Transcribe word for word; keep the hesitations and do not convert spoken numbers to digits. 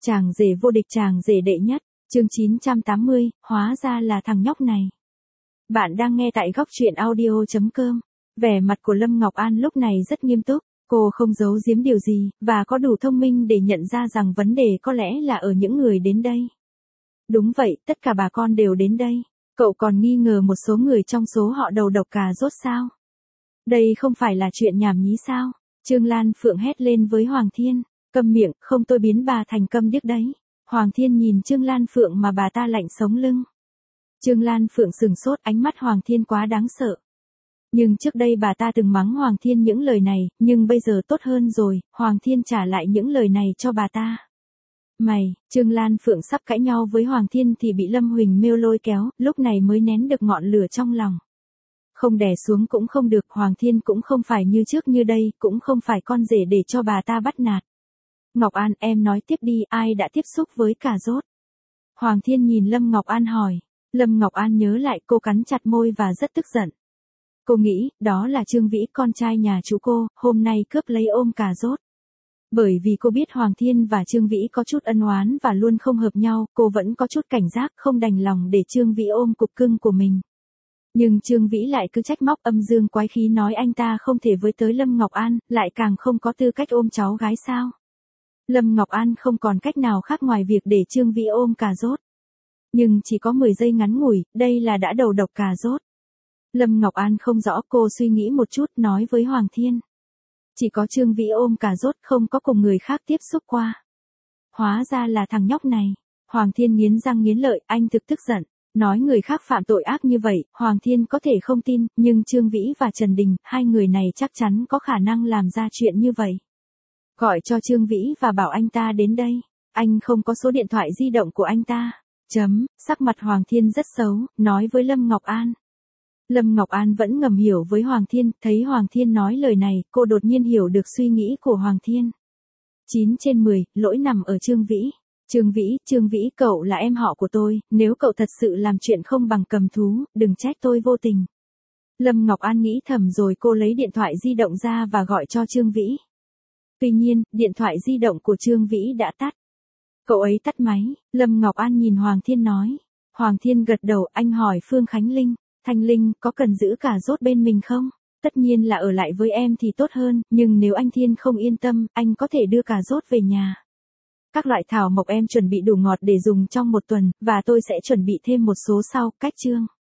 Chàng rể vô địch, chàng rể đệ nhất, chương chín trăm tám mươi, hóa ra là thằng nhóc này. Bạn đang nghe tại góc truyện audio chấm com. Vẻ mặt của Lâm Ngọc An lúc này rất nghiêm túc, cô không giấu giếm điều gì, và có đủ thông minh để nhận ra rằng vấn đề có lẽ là ở những người đến đây. Đúng vậy, tất cả bà con đều đến đây. Cậu còn nghi ngờ một số người trong số họ đầu độc cà rốt sao? Đây không phải là chuyện nhảm nhí sao? Trương Lan Phượng hét lên với Hoàng Thiên. Câm miệng, không tôi biến bà thành câm điếc đấy. Hoàng Thiên nhìn Trương Lan Phượng mà bà ta lạnh sống lưng. Trương Lan Phượng sừng sốt, ánh mắt Hoàng Thiên quá đáng sợ. Nhưng trước đây bà ta từng mắng Hoàng Thiên những lời này, nhưng bây giờ tốt hơn rồi, Hoàng Thiên trả lại những lời này cho bà ta. Mày, Trương Lan Phượng sắp cãi nhau với Hoàng Thiên thì bị Lâm Huỳnh Mêu lôi kéo, lúc này mới nén được ngọn lửa trong lòng. Không đè xuống cũng không được, Hoàng Thiên cũng không phải như trước như đây, cũng không phải con rể để cho bà ta bắt nạt. Ngọc An, em nói tiếp đi, ai đã tiếp xúc với cà rốt? Hoàng Thiên nhìn Lâm Ngọc An hỏi. Lâm Ngọc An nhớ lại, cô cắn chặt môi và rất tức giận. Cô nghĩ, đó là Trương Vĩ, con trai nhà chú cô, hôm nay cướp lấy ôm cà rốt. Bởi vì cô biết Hoàng Thiên và Trương Vĩ có chút ân oán và luôn không hợp nhau, cô vẫn có chút cảnh giác, không đành lòng để Trương Vĩ ôm cục cưng của mình. Nhưng Trương Vĩ lại cứ trách móc âm dương quái khí nói anh ta không thể với tới Lâm Ngọc An, lại càng không có tư cách ôm cháu gái sao. Lâm Ngọc An không còn cách nào khác ngoài việc để Trương Vĩ ôm cà rốt. Nhưng chỉ có mười giây ngắn ngủi, đây là đã đầu độc cà rốt. Lâm Ngọc An không rõ, cô suy nghĩ một chút nói với Hoàng Thiên. Chỉ có Trương Vĩ ôm cà rốt, không có cùng người khác tiếp xúc qua. Hóa ra là thằng nhóc này. Hoàng Thiên nghiến răng nghiến lợi, anh thực tức giận. Nói người khác phạm tội ác như vậy, Hoàng Thiên có thể không tin, nhưng Trương Vĩ và Trần Đình, hai người này chắc chắn có khả năng làm ra chuyện như vậy. Gọi cho Trương Vĩ và bảo anh ta đến đây. Anh không có số điện thoại di động của anh ta. Chấm, sắc mặt Hoàng Thiên rất xấu, nói với Lâm Ngọc An. Lâm Ngọc An vẫn ngầm hiểu với Hoàng Thiên, thấy Hoàng Thiên nói lời này, cô đột nhiên hiểu được suy nghĩ của Hoàng Thiên. chín trên mười, lỗi nằm ở Trương Vĩ. Trương Vĩ, Trương Vĩ, cậu là em họ của tôi, nếu cậu thật sự làm chuyện không bằng cầm thú, đừng trách tôi vô tình. Lâm Ngọc An nghĩ thầm rồi cô lấy điện thoại di động ra và gọi cho Trương Vĩ. Tuy nhiên, điện thoại di động của Trương Vĩ đã tắt. Cậu ấy tắt máy, Lâm Ngọc An nhìn Hoàng Thiên nói. Hoàng Thiên gật đầu, anh hỏi Phương Khánh Linh. Thanh Linh, có cần giữ cà rốt bên mình không? Tất nhiên là ở lại với em thì tốt hơn, nhưng nếu anh Thiên không yên tâm, anh có thể đưa cà rốt về nhà. Các loại thảo mộc em chuẩn bị đủ ngọt để dùng trong một tuần, và tôi sẽ chuẩn bị thêm một số sau, cách chương.